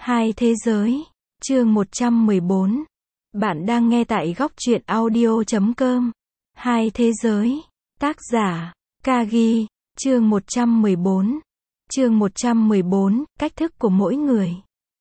Hai thế giới, chương 114. Bạn đang nghe tại góc truyện audio.com. Hai thế giới, tác giả, Kagi, chương 114. Chương 114, cách thức của mỗi người.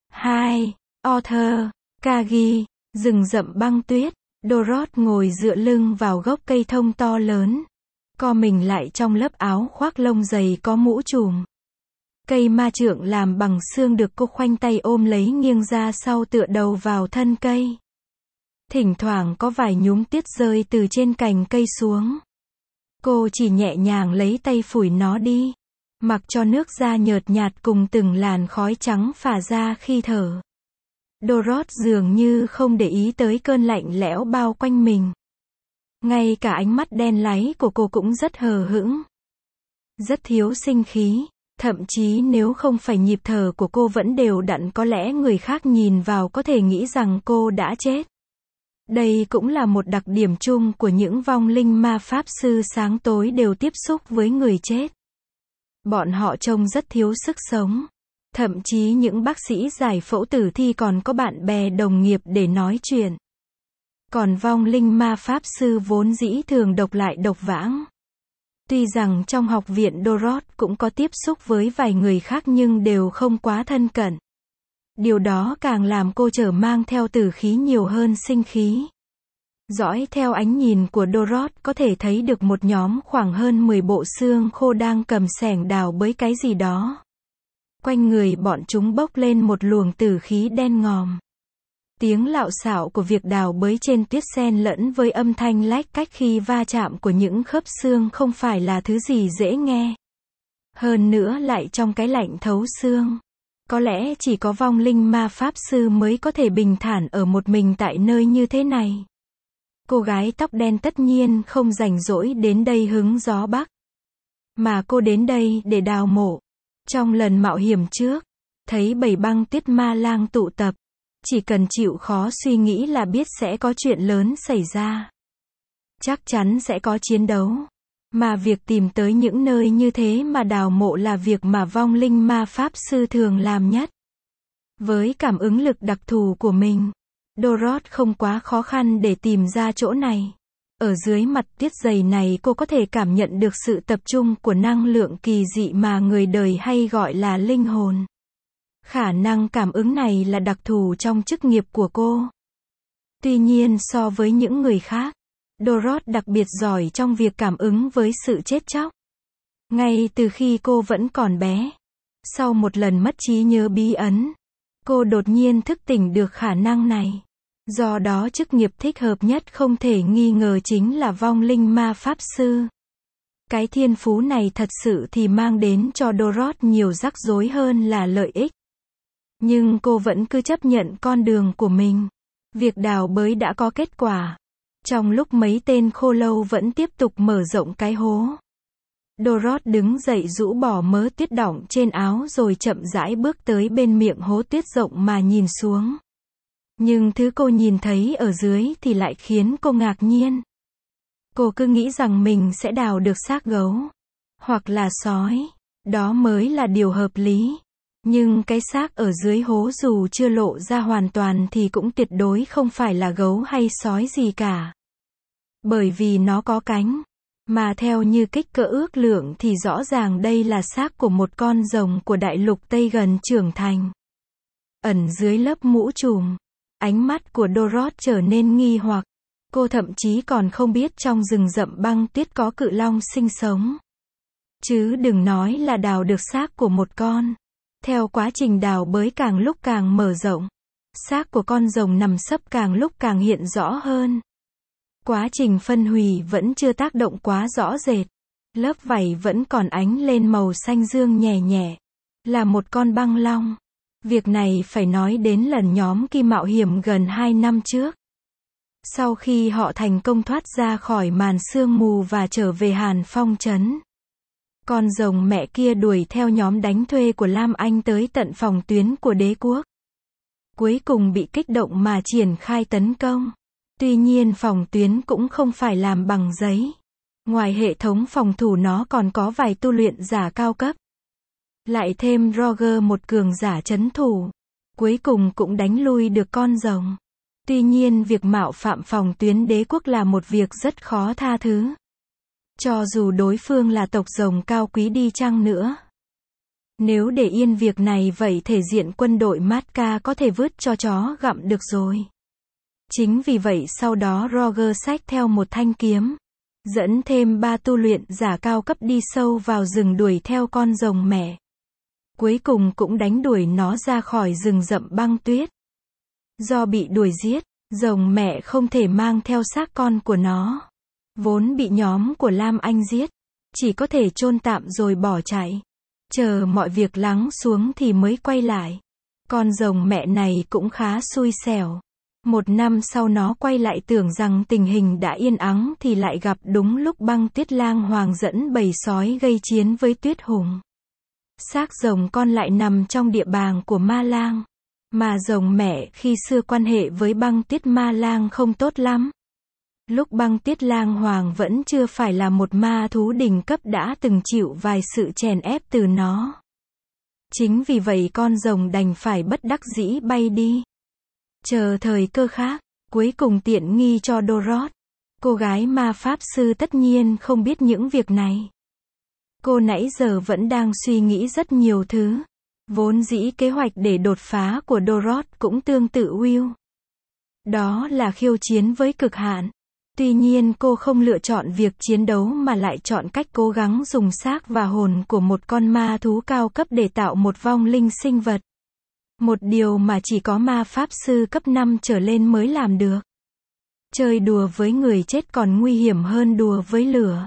2. Author, Kagi, rừng rậm băng tuyết. Dorot ngồi dựa lưng vào gốc cây thông to lớn, co mình lại trong lớp áo khoác lông dày có mũ trùm. Cây ma trượng làm bằng xương được cô khoanh tay ôm lấy nghiêng ra sau tựa đầu vào thân cây. Thỉnh thoảng có vài nhúm tuyết rơi từ trên cành cây xuống. Cô chỉ nhẹ nhàng lấy tay phủi nó đi, mặc cho nước da nhợt nhạt cùng từng làn khói trắng phả ra khi thở. Dorot dường như không để ý tới cơn lạnh lẽo bao quanh mình. Ngay cả ánh mắt đen láy của cô cũng rất hờ hững, rất thiếu sinh khí. Thậm chí nếu không phải nhịp thở của cô vẫn đều đặn, có lẽ người khác nhìn vào có thể nghĩ rằng cô đã chết. Đây cũng là một đặc điểm chung của những vong linh ma pháp sư, sáng tối đều tiếp xúc với người chết. Bọn họ trông rất thiếu sức sống. Thậm chí những bác sĩ giải phẫu tử thi còn có bạn bè đồng nghiệp để nói chuyện. Còn vong linh ma pháp sư vốn dĩ thường độc lại độc vãng. Tuy rằng trong học viện Dorot cũng có tiếp xúc với vài người khác nhưng đều không quá thân cận. Điều đó càng làm cô trở mang theo tử khí nhiều hơn sinh khí. Dõi theo ánh nhìn của Dorot có thể thấy được một nhóm khoảng hơn 10 bộ xương khô đang cầm xẻng đào bới cái gì đó. Quanh người bọn chúng bốc lên một luồng tử khí đen ngòm. Tiếng lạo xạo của việc đào bới trên tuyết xen lẫn với âm thanh lách cách khi va chạm của những khớp xương không phải là thứ gì dễ nghe. Hơn nữa lại trong cái lạnh thấu xương. Có lẽ chỉ có vong linh ma pháp sư mới có thể bình thản ở một mình tại nơi như thế này. Cô gái tóc đen tất nhiên không rảnh rỗi đến đây hứng gió bắc. Mà cô đến đây để đào mộ. Trong lần mạo hiểm trước, thấy bầy băng tuyết ma lang tụ tập. Chỉ cần chịu khó suy nghĩ là biết sẽ có chuyện lớn xảy ra. Chắc chắn sẽ có chiến đấu. Mà việc tìm tới những nơi như thế mà đào mộ là việc mà vong linh ma pháp sư thường làm nhất. Với cảm ứng lực đặc thù của mình, Dorot không quá khó khăn để tìm ra chỗ này. Ở dưới mặt tuyết dày này cô có thể cảm nhận được sự tập trung của năng lượng kỳ dị mà người đời hay gọi là linh hồn. Khả năng cảm ứng này là đặc thù trong chức nghiệp của cô. Tuy nhiên so với những người khác, Dorot đặc biệt giỏi trong việc cảm ứng với sự chết chóc. Ngay từ khi cô vẫn còn bé, sau một lần mất trí nhớ bí ẩn, cô đột nhiên thức tỉnh được khả năng này. Do đó chức nghiệp thích hợp nhất không thể nghi ngờ chính là vong linh ma pháp sư. Cái thiên phú này thật sự thì mang đến cho Dorot nhiều rắc rối hơn là lợi ích. Nhưng cô vẫn cứ chấp nhận con đường của mình. Việc đào bới đã có kết quả. Trong lúc mấy tên khô lâu vẫn tiếp tục mở rộng cái hố, Dorot đứng dậy rũ bỏ mớ tuyết đọng trên áo rồi chậm rãi bước tới bên miệng hố tuyết rộng mà nhìn xuống. Nhưng thứ cô nhìn thấy ở dưới thì lại khiến cô ngạc nhiên. Cô cứ nghĩ rằng mình sẽ đào được xác gấu, hoặc là sói. Đó mới là điều hợp lý. Nhưng cái xác ở dưới hố dù chưa lộ ra hoàn toàn thì cũng tuyệt đối không phải là gấu hay sói gì cả. Bởi vì nó có cánh. Mà theo như kích cỡ ước lượng thì rõ ràng đây là xác của một con rồng của đại lục Tây gần trưởng thành. Ẩn dưới lớp mũ trùm, ánh mắt của Dorot trở nên nghi hoặc. Cô thậm chí còn không biết trong rừng rậm băng tuyết có cự long sinh sống. Chứ đừng nói là đào được xác của một con. Theo quá trình đào bới càng lúc càng mở rộng, xác của con rồng nằm sấp càng lúc càng hiện rõ hơn. Quá trình phân hủy vẫn chưa tác động quá rõ rệt. Lớp vảy vẫn còn ánh lên màu xanh dương nhẹ nhẹ. Là một con băng long. Việc này phải nói đến lần nhóm Kim mạo hiểm gần 2 năm trước. Sau khi họ thành công thoát ra khỏi màn sương mù và trở về Hàn Phong trấn, con rồng mẹ kia đuổi theo nhóm đánh thuê của Lam Anh tới tận phòng tuyến của đế quốc. Cuối cùng bị kích động mà triển khai tấn công. Tuy nhiên phòng tuyến cũng không phải làm bằng giấy. Ngoài hệ thống phòng thủ nó còn có vài tu luyện giả cao cấp. Lại thêm Roger, một cường giả trấn thủ. cuối cùng cũng đánh lui được con rồng. Tuy nhiên việc mạo phạm phòng tuyến đế quốc là một việc rất khó tha thứ. Cho dù đối phương là tộc rồng cao quý đi chăng nữa. Nếu để yên việc này vậy thể diện quân đội Matka có thể vứt cho chó gặm được rồi. Chính vì vậy sau đó Roger xách theo một thanh kiếm, dẫn thêm 3 tu luyện giả cao cấp đi sâu vào rừng đuổi theo con rồng mẹ. Cuối cùng cũng đánh đuổi nó ra khỏi rừng rậm băng tuyết. Do bị đuổi giết, rồng mẹ không thể mang theo xác con của nó. Vốn bị nhóm của Lam Anh giết, chỉ có thể chôn tạm rồi bỏ chạy. Chờ mọi việc lắng xuống thì mới quay lại. Con rồng mẹ này cũng khá xui xẻo. 1 năm sau nó quay lại tưởng rằng tình hình đã yên ắng thì lại gặp đúng lúc băng tuyết lang hoàng dẫn bầy sói gây chiến với tuyết hùng. Xác rồng con lại nằm trong địa bàn của ma lang. Mà rồng mẹ khi xưa quan hệ với băng tuyết ma lang không tốt lắm. Lúc băng tuyết lang hoàng vẫn chưa phải là một ma thú đỉnh cấp đã từng chịu vài sự chèn ép từ nó. Chính vì vậy con rồng đành phải bất đắc dĩ bay đi. Chờ thời cơ khác, cuối cùng tiện nghi cho Dorot. Cô gái ma pháp sư tất nhiên không biết những việc này. Cô nãy giờ vẫn đang suy nghĩ rất nhiều thứ. Vốn dĩ kế hoạch để đột phá của Dorot cũng tương tự Will. Đó là khiêu chiến với cực hạn. Tuy nhiên cô không lựa chọn việc chiến đấu mà lại chọn cách cố gắng dùng xác và hồn của một con ma thú cao cấp để tạo một vong linh sinh vật. Một điều mà chỉ có ma pháp sư cấp 5 trở lên mới làm được. Chơi đùa với người chết còn nguy hiểm hơn đùa với lửa.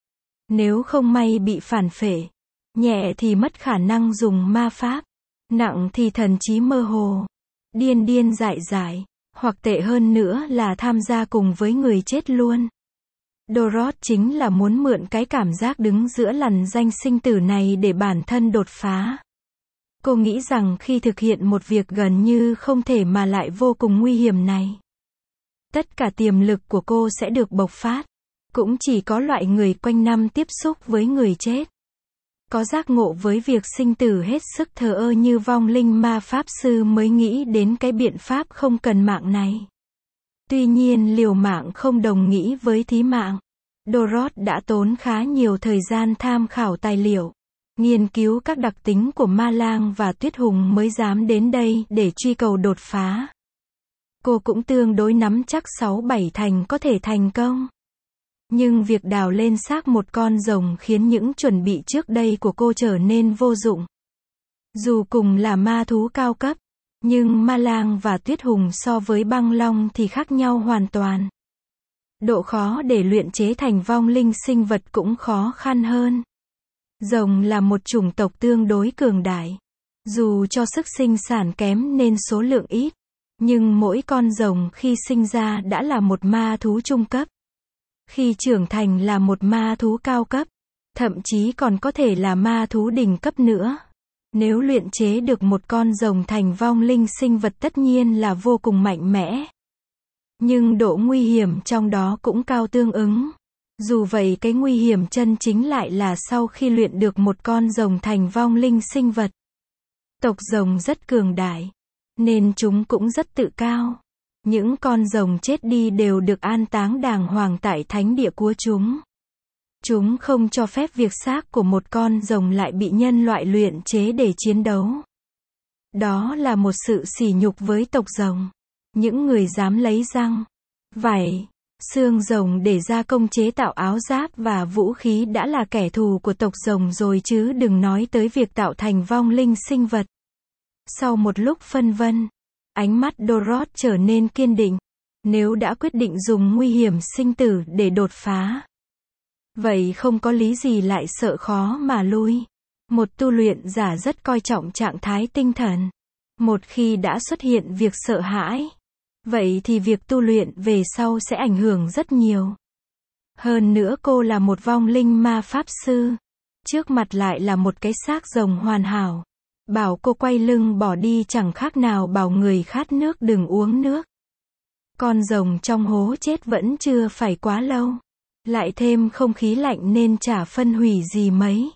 Nếu không may bị phản phệ, nhẹ thì mất khả năng dùng ma pháp, nặng thì thần trí mơ hồ, điên điên dại dại, hoặc tệ hơn nữa là tham gia cùng với người chết luôn. Dorot chính là muốn mượn cái cảm giác đứng giữa lằn ranh sinh tử này để bản thân đột phá. Cô nghĩ rằng khi thực hiện một việc gần như không thể mà lại vô cùng nguy hiểm này, tất cả tiềm lực của cô sẽ được bộc phát. Cũng chỉ có loại người quanh năm tiếp xúc với người chết, có giác ngộ với việc sinh tử hết sức thờ ơ như vong linh ma pháp sư mới nghĩ đến cái biện pháp không cần mạng này. Tuy nhiên liều mạng không đồng nghĩa với thí mạng. Dorot đã tốn khá nhiều thời gian tham khảo tài liệu, nghiên cứu các đặc tính của ma lang và tuyết hùng mới dám đến đây để truy cầu đột phá. Cô cũng tương đối nắm chắc 6-7 thành có thể thành công. Nhưng việc đào lên xác một con rồng khiến những chuẩn bị trước đây của cô trở nên vô dụng. Dù cùng là ma thú cao cấp, nhưng ma lang và tuyết hùng so với băng long thì khác nhau hoàn toàn. Độ khó để luyện chế thành vong linh sinh vật cũng khó khăn hơn. Rồng là một chủng tộc tương đối cường đại. Dù cho sức sinh sản kém nên số lượng ít, nhưng mỗi con rồng khi sinh ra đã là một ma thú trung cấp. Khi trưởng thành là một ma thú cao cấp, thậm chí còn có thể là ma thú đỉnh cấp nữa. Nếu luyện chế được một con rồng thành vong linh sinh vật tất nhiên là vô cùng mạnh mẽ. Nhưng độ nguy hiểm trong đó cũng cao tương ứng. Dù vậy cái nguy hiểm chân chính lại là sau khi luyện được một con rồng thành vong linh sinh vật. Tộc rồng rất cường đại, nên chúng cũng rất tự cao. Những con rồng chết đi đều được an táng đàng hoàng tại thánh địa của chúng. Chúng không cho phép việc xác của một con rồng lại bị nhân loại luyện chế để chiến đấu. Đó là một sự sỉ nhục với tộc rồng. Những người dám lấy răng, vảy, xương rồng để gia công chế tạo áo giáp và vũ khí đã là kẻ thù của tộc rồng rồi chứ đừng nói tới việc tạo thành vong linh sinh vật. Sau một lúc phân vân, ánh mắt Dorot trở nên kiên định. Nếu đã quyết định dùng nguy hiểm sinh tử để đột phá, vậy không có lý gì lại sợ khó mà lui. Một tu luyện giả rất coi trọng trạng thái tinh thần. Một khi đã xuất hiện việc sợ hãi, vậy thì việc tu luyện về sau sẽ ảnh hưởng rất nhiều. Hơn nữa cô là một vong linh ma pháp sư. Trước mặt lại là một cái xác rồng hoàn hảo. Bảo cô quay lưng bỏ đi chẳng khác nào bảo người khát nước đừng uống nước. Con rồng trong hố chết vẫn chưa phải quá lâu. Lại thêm không khí lạnh nên chả phân hủy gì mấy.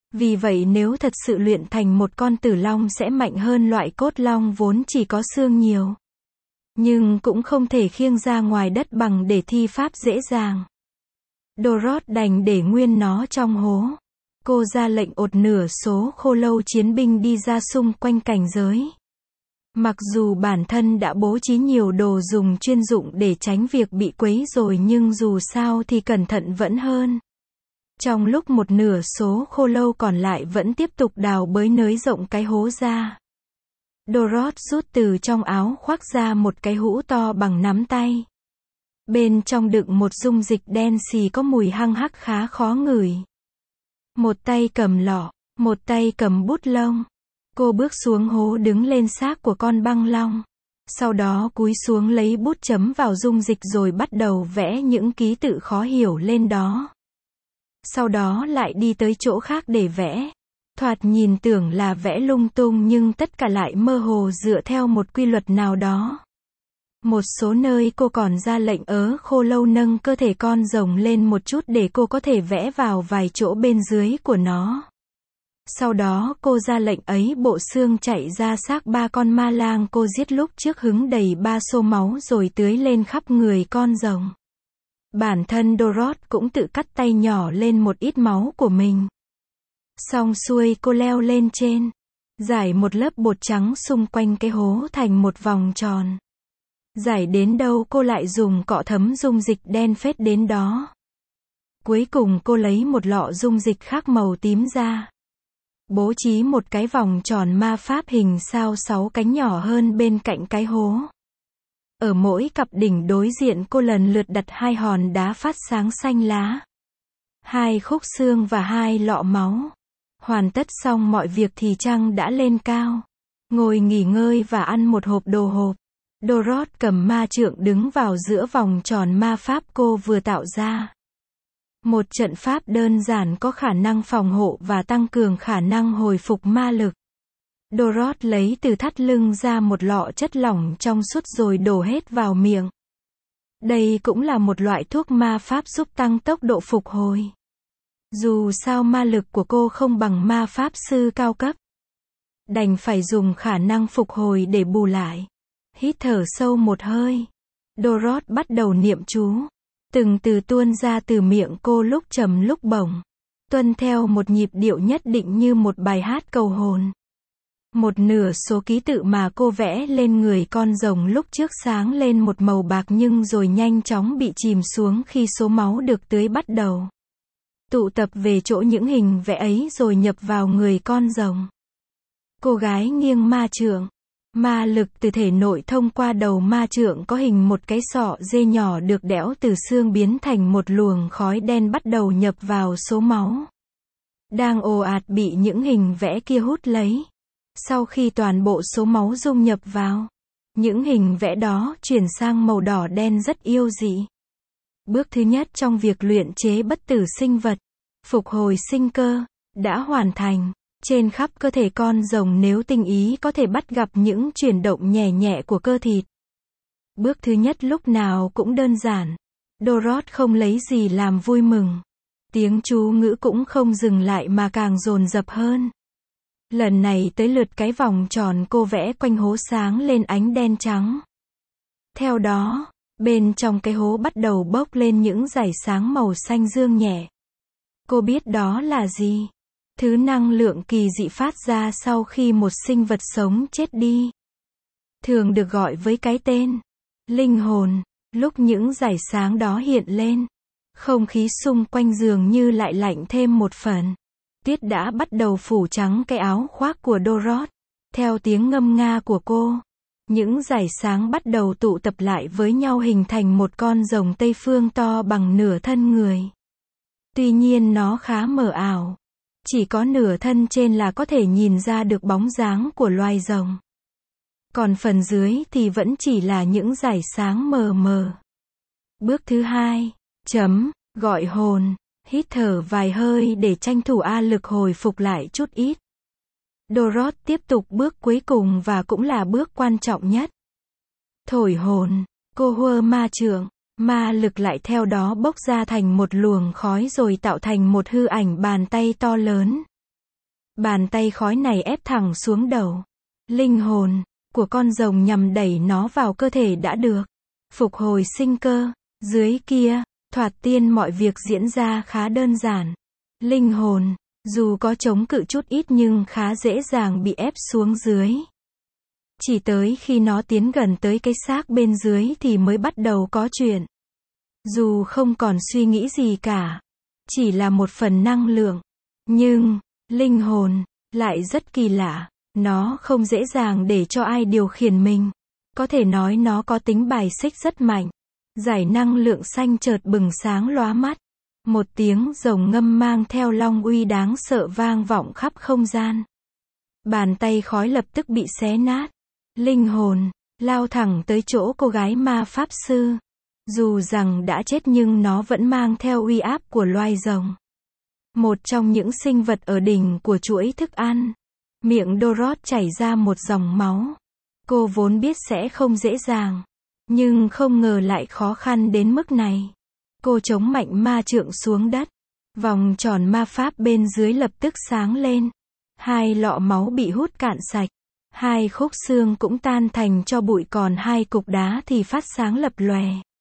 Vì vậy nếu thật sự luyện thành một con tử long sẽ mạnh hơn loại cốt long vốn chỉ có xương nhiều. Nhưng cũng không thể khiêng ra ngoài đất bằng để thi pháp dễ dàng. Dorothy đành để nguyên nó trong hố. Cô ra lệnh ột nửa số khô lâu chiến binh đi ra xung quanh cảnh giới. Mặc dù bản thân đã bố trí nhiều đồ dùng chuyên dụng để tránh việc bị quấy rồi nhưng dù sao thì cẩn thận vẫn hơn. Trong lúc một nửa số khô lâu còn lại vẫn tiếp tục đào bới nới rộng cái hố ra. Dorothy rút từ trong áo khoác ra một cái hũ to bằng nắm tay. Bên trong đựng một dung dịch đen xì có mùi hăng hắc khá khó ngửi. Một tay cầm lọ, một tay cầm bút lông. Cô bước xuống hố đứng lên xác của con băng long. Sau đó cúi xuống lấy bút chấm vào dung dịch rồi bắt đầu vẽ những ký tự khó hiểu lên đó. Sau đó lại đi tới chỗ khác để vẽ. Thoạt nhìn tưởng là vẽ lung tung nhưng tất cả lại mơ hồ dựa theo một quy luật nào đó. Một số nơi cô còn ra lệnh khô lâu nâng cơ thể con rồng lên một chút để cô có thể vẽ vào vài chỗ bên dưới của nó. Sau đó cô ra lệnh ấy bộ xương chạy ra xác 3 con ma lang cô giết lúc trước hứng đầy 3 xô máu rồi tưới lên khắp người con rồng. Bản thân Dorothy cũng tự cắt tay nhỏ lên một ít máu của mình. Xong xuôi cô leo lên trên, rải một lớp bột trắng xung quanh cái hố thành một vòng tròn. Rải đến đâu cô lại dùng cọ thấm dung dịch đen phết đến đó. Cuối cùng cô lấy một lọ dung dịch khác màu tím ra. Bố trí một cái vòng tròn ma pháp hình sao 6 cánh nhỏ hơn bên cạnh cái hố. Ở mỗi cặp đỉnh đối diện cô lần lượt đặt 2 hòn đá phát sáng xanh lá, 2 khúc xương và 2 lọ máu. Hoàn tất xong mọi việc thì trăng đã lên cao. Ngồi nghỉ ngơi và ăn một hộp đồ hộp. Dorothy cầm ma trượng đứng vào giữa vòng tròn ma pháp cô vừa tạo ra. Một trận pháp đơn giản có khả năng phòng hộ và tăng cường khả năng hồi phục ma lực. Dorothy lấy từ thắt lưng ra một lọ chất lỏng trong suốt rồi đổ hết vào miệng. Đây cũng là một loại thuốc ma pháp giúp tăng tốc độ phục hồi. Dù sao ma lực của cô không bằng ma pháp sư cao cấp. Đành phải dùng khả năng phục hồi để bù lại. Hít thở sâu một hơi. Dorothy bắt đầu niệm chú. Từng từ tuôn ra từ miệng cô lúc trầm lúc bổng. Tuân theo một nhịp điệu nhất định như một bài hát cầu hồn. Một nửa số ký tự mà cô vẽ lên người con rồng lúc trước sáng lên một màu bạc nhưng rồi nhanh chóng bị chìm xuống khi số máu được tưới bắt đầu tụ tập về chỗ những hình vẽ ấy rồi nhập vào người con rồng. Cô gái nghiêng ma trượng. Ma lực từ thể nội thông qua đầu ma trượng có hình một cái sọ dê nhỏ được đẽo từ xương biến thành một luồng khói đen bắt đầu nhập vào số máu. Đang ồ ạt bị những hình vẽ kia hút lấy. Sau khi toàn bộ số máu dung nhập vào, những hình vẽ đó chuyển sang màu đỏ đen rất yêu dị. Bước thứ nhất trong việc luyện chế bất tử sinh vật, phục hồi sinh cơ, đã hoàn thành. Trên khắp cơ thể con rồng nếu tinh ý có thể bắt gặp những chuyển động nhẹ nhẹ của cơ thịt. Bước thứ nhất lúc nào cũng đơn giản. Dorothy không lấy gì làm vui mừng. Tiếng chú ngữ cũng không dừng lại mà càng dồn dập hơn. Lần này tới lượt cái vòng tròn cô vẽ quanh hố sáng lên ánh đen trắng. Theo đó, bên trong cái hố bắt đầu bốc lên những dải sáng màu xanh dương nhẹ. Cô biết đó là gì? Thứ năng lượng kỳ dị phát ra sau khi một sinh vật sống chết đi. Thường được gọi với cái tên linh hồn. Lúc những dải sáng đó hiện lên, không khí xung quanh dường như lại lạnh thêm một phần. Tuyết đã bắt đầu phủ trắng cái áo khoác của Dorothy. Theo tiếng ngâm nga của cô, những dải sáng bắt đầu tụ tập lại với nhau hình thành một con rồng Tây Phương to bằng nửa thân người. Tuy nhiên nó khá mờ ảo. Chỉ có nửa thân trên là có thể nhìn ra được bóng dáng của loài rồng. Còn phần dưới thì vẫn chỉ là những dải sáng mờ mờ. Bước thứ hai, gọi hồn. Hít thở vài hơi để tranh thủ lực hồi phục lại chút ít. Dorothy tiếp tục bước cuối cùng và cũng là bước quan trọng nhất. Thổi hồn. Cô hơ ma trượng. Ma lực lại theo đó bốc ra thành một luồng khói rồi tạo thành một hư ảnh bàn tay to lớn. Bàn tay khói này ép thẳng xuống đầu. Linh hồn của con rồng nhằm đẩy nó vào cơ thể đã được phục hồi sinh cơ. Dưới kia, thoạt tiên mọi việc diễn ra khá đơn giản. Linh hồn, dù có chống cự chút ít nhưng khá dễ dàng bị ép xuống dưới. Chỉ tới khi nó tiến gần tới cái xác bên dưới thì mới bắt đầu có chuyện. Dù không còn suy nghĩ gì cả, chỉ là một phần năng lượng. Nhưng, linh hồn, lại rất kỳ lạ. Nó không dễ dàng để cho ai điều khiển mình. Có thể nói nó có tính bài xích rất mạnh. Giải năng lượng xanh chợt bừng sáng lóa mắt. Một tiếng rồng ngâm mang theo long uy đáng sợ vang vọng khắp không gian. Bàn tay khói lập tức bị xé nát. Linh hồn, lao thẳng tới chỗ cô gái ma pháp sư. Dù rằng đã chết nhưng nó vẫn mang theo uy áp của loài rồng. Một trong những sinh vật ở đỉnh của chuỗi thức ăn. Miệng Dorothy chảy ra một dòng máu. Cô vốn biết sẽ không dễ dàng. Nhưng không ngờ lại khó khăn đến mức này. Cô chống mạnh ma trượng xuống đất. Vòng tròn ma pháp bên dưới lập tức sáng lên. 2 lọ máu bị hút cạn sạch. 2 khúc xương cũng tan thành tro bụi, còn 2 cục đá thì phát sáng lập lòe.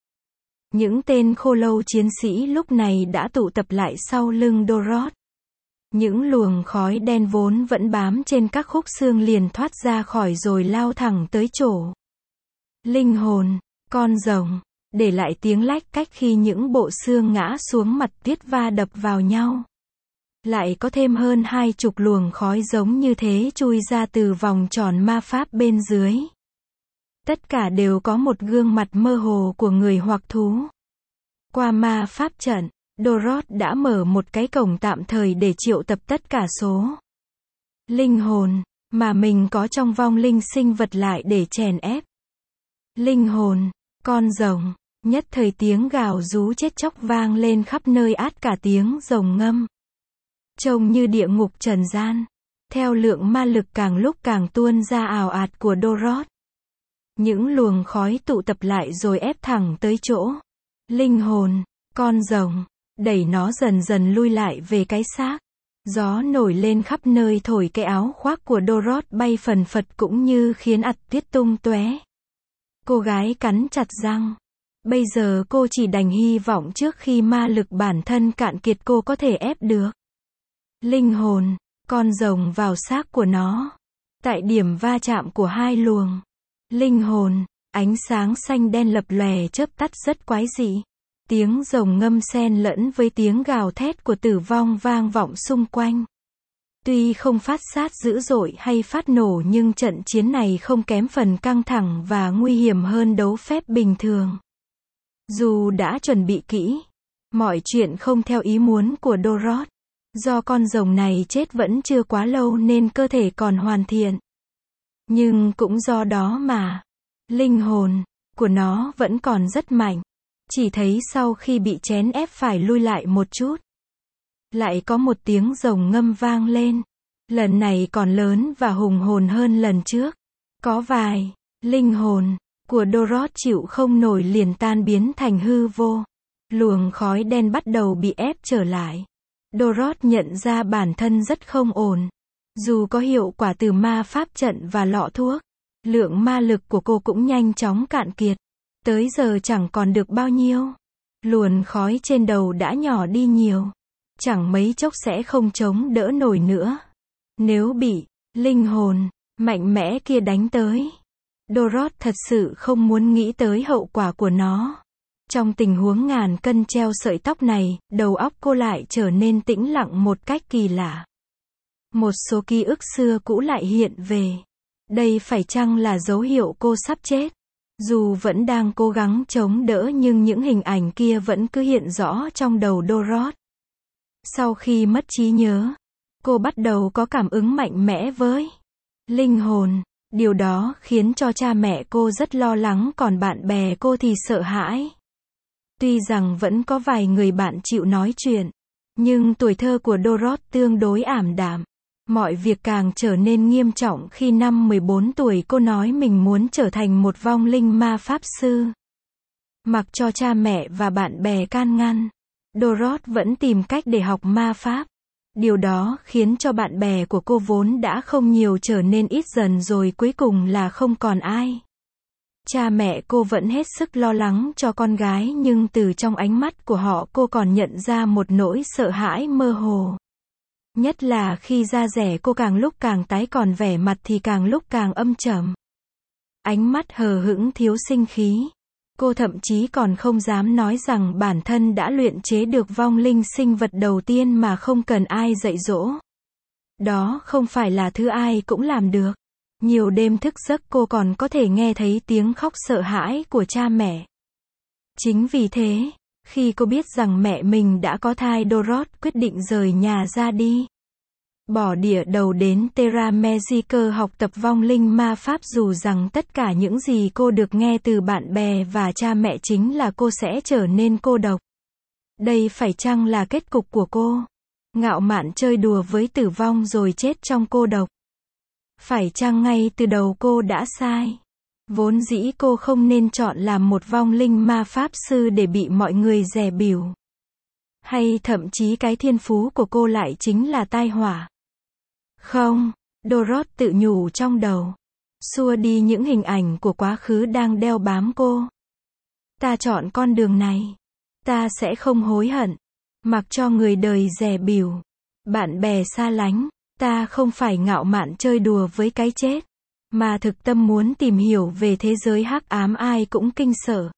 Những tên khô lâu chiến sĩ lúc này đã tụ tập lại sau lưng Dorothy. Những luồng khói đen vốn vẫn bám trên các khúc xương liền thoát ra khỏi rồi lao thẳng tới chỗ linh hồn, con rồng, để lại tiếng lách cách khi những bộ xương ngã xuống mặt tuyết va đập vào nhau. Lại có thêm hơn 20 luồng khói giống như thế chui ra từ vòng tròn ma pháp bên dưới. Tất cả đều có một gương mặt mơ hồ của người hoặc thú. Qua ma pháp trận, Dorothy đã mở một cái cổng tạm thời để triệu tập tất cả số linh hồn mà mình có trong vong linh sinh vật lại để chèn ép. Linh hồn, con rồng, nhất thời tiếng gào rú chết chóc vang lên khắp nơi át cả tiếng rồng ngâm. Trông như địa ngục trần gian. Theo lượng ma lực càng lúc càng tuôn ra ào ạt của Dorothy. Những luồng khói tụ tập lại rồi ép thẳng tới chỗ linh hồn, con rồng, đẩy nó dần dần lui lại về cái xác. Gió nổi lên khắp nơi thổi cái áo khoác của Dorothy bay phần phật cũng như khiến ặt tuyết tung tóe. Cô gái cắn chặt răng. Bây giờ cô chỉ đành hy vọng trước khi ma lực bản thân cạn kiệt cô có thể ép được linh hồn, con rồng vào xác của nó. Tại điểm va chạm của 2 luồng linh hồn, ánh sáng xanh đen lập lòe chớp tắt rất quái dị. Tiếng rồng ngâm xen lẫn với tiếng gào thét của tử vong vang vọng xung quanh. Tuy không phát sát dữ dội hay phát nổ nhưng trận chiến này không kém phần căng thẳng và nguy hiểm hơn đấu phép bình thường. Dù đã chuẩn bị kỹ, mọi chuyện không theo ý muốn của Dorothy. Do con rồng này chết vẫn chưa quá lâu nên cơ thể còn hoàn thiện. Nhưng cũng do đó mà, linh hồn của nó vẫn còn rất mạnh. Chỉ thấy sau khi bị chèn ép phải lui lại một chút. Lại có một tiếng rồng ngâm vang lên. Lần này còn lớn và hùng hồn hơn lần trước. Có vài linh hồn của Dorothy chịu không nổi liền tan biến thành hư vô. Luồng khói đen bắt đầu bị ép trở lại. Dorothy nhận ra bản thân rất không ổn. Dù có hiệu quả từ ma pháp trận và lọ thuốc, lượng ma lực của cô cũng nhanh chóng cạn kiệt. Tới giờ chẳng còn được bao nhiêu. Luồng khói trên đầu đã nhỏ đi nhiều. Chẳng mấy chốc sẽ không chống đỡ nổi nữa. Nếu bị linh hồn mạnh mẽ kia đánh tới, Dorothy thật sự không muốn nghĩ tới hậu quả của nó. Trong tình huống ngàn cân treo sợi tóc này, đầu óc cô lại trở nên tĩnh lặng một cách kỳ lạ. Một số ký ức xưa cũ lại hiện về. Đây phải chăng là dấu hiệu cô sắp chết? Dù vẫn đang cố gắng chống đỡ nhưng những hình ảnh kia vẫn cứ hiện rõ trong đầu Dorothy. Sau khi mất trí nhớ, cô bắt đầu có cảm ứng mạnh mẽ với linh hồn. Điều đó khiến cho cha mẹ cô rất lo lắng, còn bạn bè cô thì sợ hãi. Tuy rằng vẫn có vài người bạn chịu nói chuyện, nhưng tuổi thơ của Dorothy tương đối ảm đạm. Mọi việc càng trở nên nghiêm trọng khi năm 14 tuổi cô nói mình muốn trở thành một vong linh ma pháp sư. Mặc cho cha mẹ và bạn bè can ngăn, Dorothy vẫn tìm cách để học ma pháp. Điều đó khiến cho bạn bè của cô vốn đã không nhiều trở nên ít dần rồi cuối cùng là không còn ai. Cha mẹ cô vẫn hết sức lo lắng cho con gái nhưng từ trong ánh mắt của họ cô còn nhận ra một nỗi sợ hãi mơ hồ. Nhất là khi da dẻ cô càng lúc càng tái còn vẻ mặt thì càng lúc càng âm trầm. Ánh mắt hờ hững thiếu sinh khí. Cô thậm chí còn không dám nói rằng bản thân đã luyện chế được vong linh sinh vật đầu tiên mà không cần ai dạy dỗ. Đó không phải là thứ ai cũng làm được. Nhiều đêm thức giấc cô còn có thể nghe thấy tiếng khóc sợ hãi của cha mẹ. Chính vì thế, khi cô biết rằng mẹ mình đã có thai, Dorothy quyết định rời nhà ra đi. Bỏ địa đầu đến Terra Magica học tập vong linh ma pháp dù rằng tất cả những gì cô được nghe từ bạn bè và cha mẹ chính là cô sẽ trở nên cô độc. Đây phải chăng là kết cục của cô? Ngạo mạn chơi đùa với tử vong rồi chết trong cô độc. Phải chăng ngay từ đầu cô đã sai? Vốn dĩ cô không nên chọn làm một vong linh ma pháp sư để bị mọi người dè bỉu. Hay thậm chí cái thiên phú của cô lại chính là tai họa. Không, Dorothy tự nhủ trong đầu. Xua đi những hình ảnh của quá khứ đang đeo bám cô. Ta chọn con đường này. Ta sẽ không hối hận. Mặc cho người đời dè bỉu. Bạn bè xa lánh. Ta không phải ngạo mạn chơi đùa với cái chết. Mà thực tâm muốn tìm hiểu về thế giới hắc ám ai cũng kinh sợ.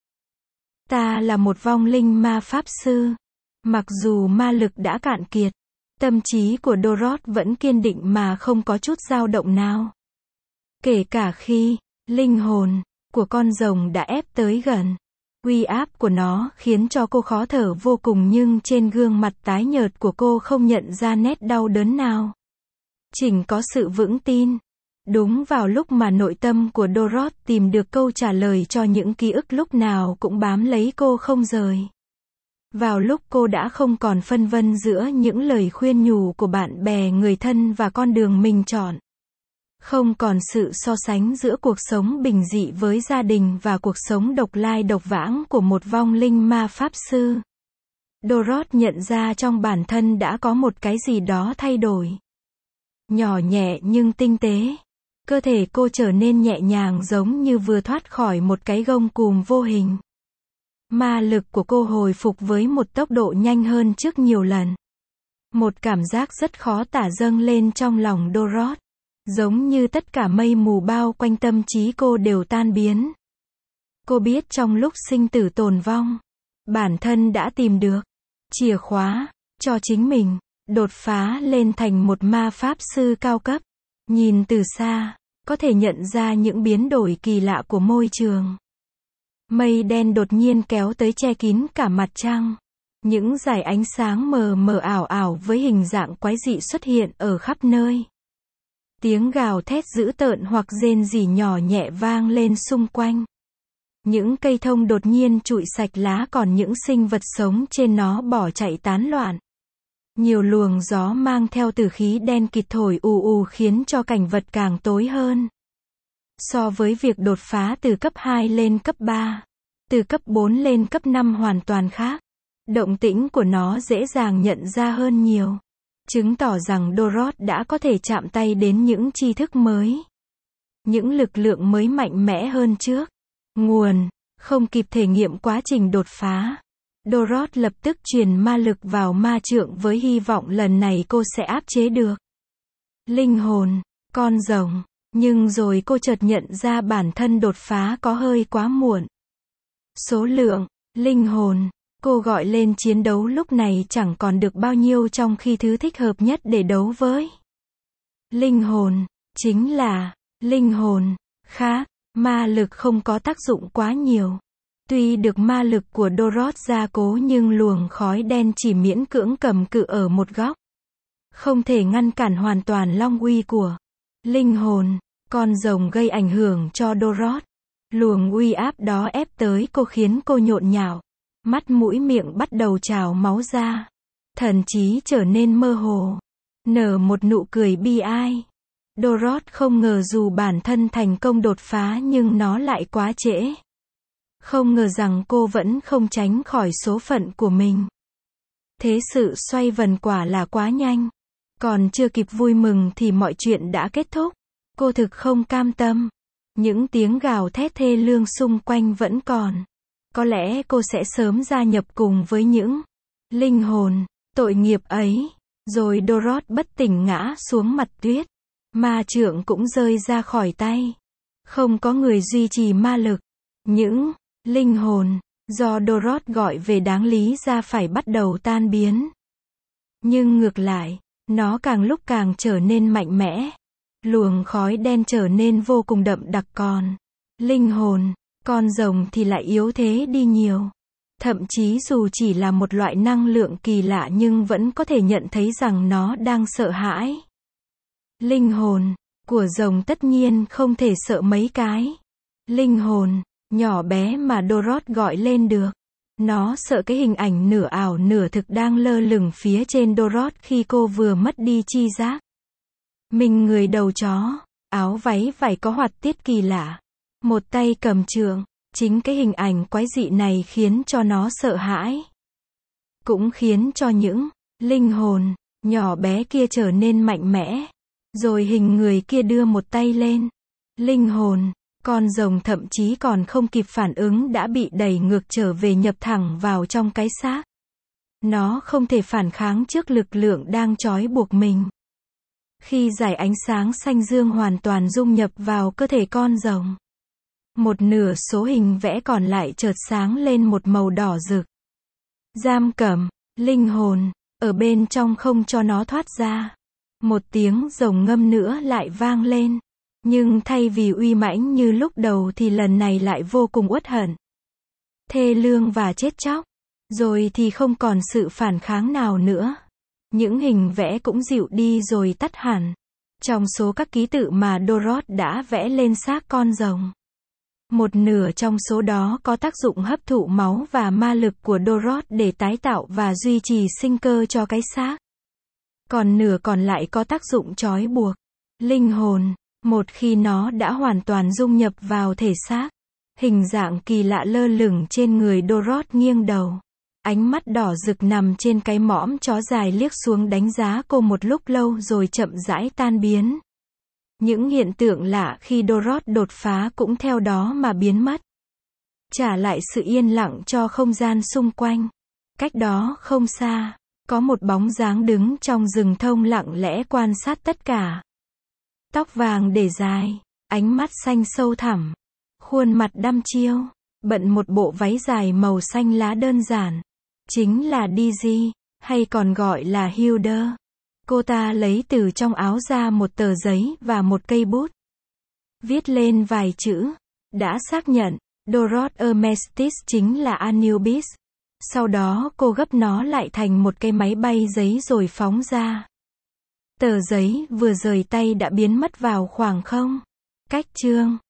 Ta là một vong linh ma pháp sư. Mặc dù ma lực đã cạn kiệt. Tâm trí của Dorothy vẫn kiên định mà không có chút dao động nào. Kể cả khi, linh hồn của con rồng đã ép tới gần. Uy áp của nó khiến cho cô khó thở vô cùng nhưng trên gương mặt tái nhợt của cô không nhận ra nét đau đớn nào. Chỉnh có sự vững tin. Đúng vào lúc mà nội tâm của Dorothy tìm được câu trả lời cho những ký ức lúc nào cũng bám lấy cô không rời. Vào lúc cô đã không còn phân vân giữa những lời khuyên nhủ của bạn bè người thân và con đường mình chọn. Không còn sự so sánh giữa cuộc sống bình dị với gia đình và cuộc sống độc lai độc vãng của một vong linh ma pháp sư. Dorothy nhận ra trong bản thân đã có một cái gì đó thay đổi. Nhỏ nhẹ nhưng tinh tế. Cơ thể cô trở nên nhẹ nhàng giống như vừa thoát khỏi một cái gông cùm vô hình. Ma lực của cô hồi phục với một tốc độ nhanh hơn trước nhiều lần. Một cảm giác rất khó tả dâng lên trong lòng Dorothy. Giống như tất cả mây mù bao quanh tâm trí cô đều tan biến. Cô biết trong lúc sinh tử tồn vong, bản thân đã tìm được chìa khóa cho chính mình, đột phá lên thành một ma pháp sư cao cấp. Nhìn từ xa, có thể nhận ra những biến đổi kỳ lạ của môi trường. Mây đen đột nhiên kéo tới che kín cả mặt trăng. Những dải ánh sáng mờ mờ ảo ảo với hình dạng quái dị xuất hiện ở khắp nơi. Tiếng gào thét dữ tợn hoặc rên rỉ nhỏ nhẹ vang lên xung quanh. Những cây thông đột nhiên trụi sạch lá còn những sinh vật sống trên nó bỏ chạy tán loạn. Nhiều luồng gió mang theo tử khí đen kịt thổi ù ù khiến cho cảnh vật càng tối hơn. So với việc đột phá từ cấp 2 lên cấp 3, từ cấp 4 lên cấp 5 hoàn toàn khác. Động tĩnh của nó dễ dàng nhận ra hơn nhiều. Chứng tỏ rằng Dorothy đã có thể chạm tay đến những tri thức mới. Những lực lượng mới mạnh mẽ hơn trước. Nguồn, không kịp thể nghiệm quá trình đột phá. Dorothy lập tức truyền ma lực vào ma trượng với hy vọng lần này cô sẽ áp chế được linh hồn, con rồng. Nhưng rồi cô chợt nhận ra bản thân đột phá có hơi quá muộn. Số lượng, linh hồn, cô gọi lên chiến đấu lúc này chẳng còn được bao nhiêu trong khi thứ thích hợp nhất để đấu với linh hồn, chính là linh hồn khác. Ma lực không có tác dụng quá nhiều. Tuy được ma lực của Dorothy gia cố nhưng luồng khói đen chỉ miễn cưỡng cầm cự ở một góc. Không thể ngăn cản hoàn toàn long uy của linh hồn, con rồng gây ảnh hưởng cho Dorothy. Luồng uy áp đó ép tới cô khiến cô nhộn nhạo. Mắt mũi miệng bắt đầu trào máu ra. Thần trí trở nên mơ hồ. Nở một nụ cười bi ai. Dorothy không ngờ dù bản thân thành công đột phá nhưng nó lại quá trễ. Không ngờ rằng cô vẫn không tránh khỏi số phận của mình. Thế sự xoay vần quả là quá nhanh. Còn chưa kịp vui mừng thì mọi chuyện đã kết thúc. Cô thực không cam tâm. Những tiếng gào thét thê lương xung quanh vẫn còn. Có lẽ cô sẽ sớm gia nhập cùng với những linh hồn tội nghiệp ấy. Rồi Dorothy bất tỉnh ngã xuống mặt tuyết. Ma trượng cũng rơi ra khỏi tay. Không có người duy trì ma lực. Những linh hồn do Dorothy gọi về đáng lý ra phải bắt đầu tan biến. Nhưng ngược lại, nó càng lúc càng trở nên mạnh mẽ. Luồng khói đen trở nên vô cùng đậm đặc, còn linh hồn con rồng thì lại yếu thế đi nhiều. Thậm chí dù chỉ là một loại năng lượng kỳ lạ nhưng vẫn có thể nhận thấy rằng nó đang sợ hãi. Linh hồn của rồng tất nhiên không thể sợ mấy cái linh hồn nhỏ bé mà Dorothy gọi lên được. Nó sợ cái hình ảnh nửa ảo nửa thực đang lơ lửng phía trên Dorothy khi cô vừa mất đi tri giác. Mình người đầu chó, áo váy vải có hoạt tiết kỳ lạ, một tay cầm trượng. Chính cái hình ảnh quái dị này khiến cho nó sợ hãi. Cũng khiến cho những linh hồn nhỏ bé kia trở nên mạnh mẽ. Rồi hình người kia đưa một tay lên. Linh hồn con rồng thậm chí còn không kịp phản ứng đã bị đẩy ngược trở về, nhập thẳng vào trong cái xác. Nó không thể phản kháng trước lực lượng đang trói buộc mình. Khi dải ánh sáng xanh dương hoàn toàn dung nhập vào cơ thể con rồng, một nửa số hình vẽ còn lại chợt sáng lên một màu đỏ rực. Giam cầm linh hồn ở bên trong không cho nó thoát ra. Một tiếng rồng ngâm nữa lại vang lên. Nhưng thay vì uy mãnh như lúc đầu thì lần này lại vô cùng uất hận, thê lương và chết chóc. Rồi thì không còn sự phản kháng nào nữa. Những hình vẽ cũng dịu đi rồi tắt hẳn. Trong số các ký tự mà Dorothy đã vẽ lên xác con rồng, một nửa trong số đó có tác dụng hấp thụ máu và ma lực của Dorothy để tái tạo và duy trì sinh cơ cho cái xác. Còn nửa còn lại có tác dụng trói buộc linh hồn. Một khi nó đã hoàn toàn dung nhập vào thể xác, hình dạng kỳ lạ lơ lửng trên người Dorothy nghiêng đầu. Ánh mắt đỏ rực nằm trên cái mõm chó dài liếc xuống đánh giá cô một lúc lâu rồi chậm rãi tan biến. Những hiện tượng lạ khi Dorothy đột phá cũng theo đó mà biến mất. Trả lại sự yên lặng cho không gian xung quanh. Cách đó không xa, có một bóng dáng đứng trong rừng thông lặng lẽ quan sát tất cả. Tóc vàng để dài, ánh mắt xanh sâu thẳm, khuôn mặt đăm chiêu, bận một bộ váy dài màu xanh lá đơn giản. Chính là Daisy, hay còn gọi là Hilda. Cô ta lấy từ trong áo ra một tờ giấy và một cây bút. Viết lên vài chữ. Đã xác nhận, Dorothy Armistice chính là Anubis. Sau đó cô gấp nó lại thành một cái máy bay giấy rồi phóng ra. Tờ giấy vừa rời tay đã biến mất vào khoảng không. Cách chương